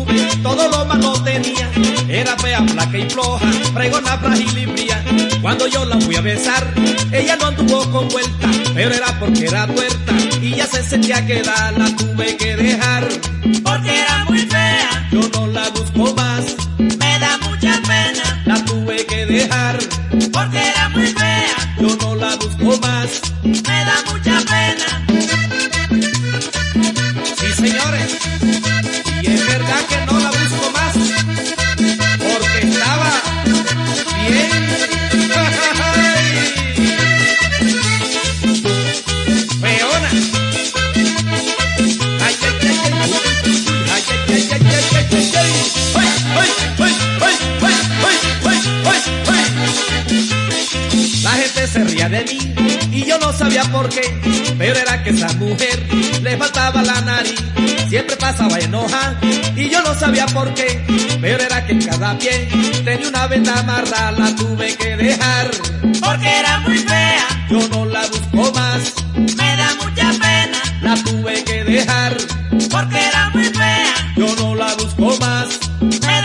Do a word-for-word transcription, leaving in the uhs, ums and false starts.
todo lo malo tenía. Era fea, flaca y floja, fregona, frágil y fría. Cuando yo la fui a besar, ella no anduvo con vuelta, pero era porque era tuerta y ya se sentía que da, la tuve que dejar. Porque era muy fea, yo no la busco más, me da mucha pena. la tuve que dejar. Porque era muy fea, yo no la busco más, me da mucha pena. Sí, señores, y es verdad que no la busco más, porque estaba bien. Feona. Ay, ay, ay, ay, ay, ay, ay, ay, ay, ay, ay, ay. Ay, ay, ay, ay, ay, ay, ay, ay, ay. La gente se ría de mí y yo no sabía por qué, pero era que esa mujer le faltaba la nariz, siempre pasaba enoja y yo no sabía por qué, pero era que en cada pie tenía una venda amarrada, la tuve que dejar. Porque era muy fea, yo no la busco más, me da mucha pena. la tuve que dejar. Porque era muy fea, yo no la busco más, me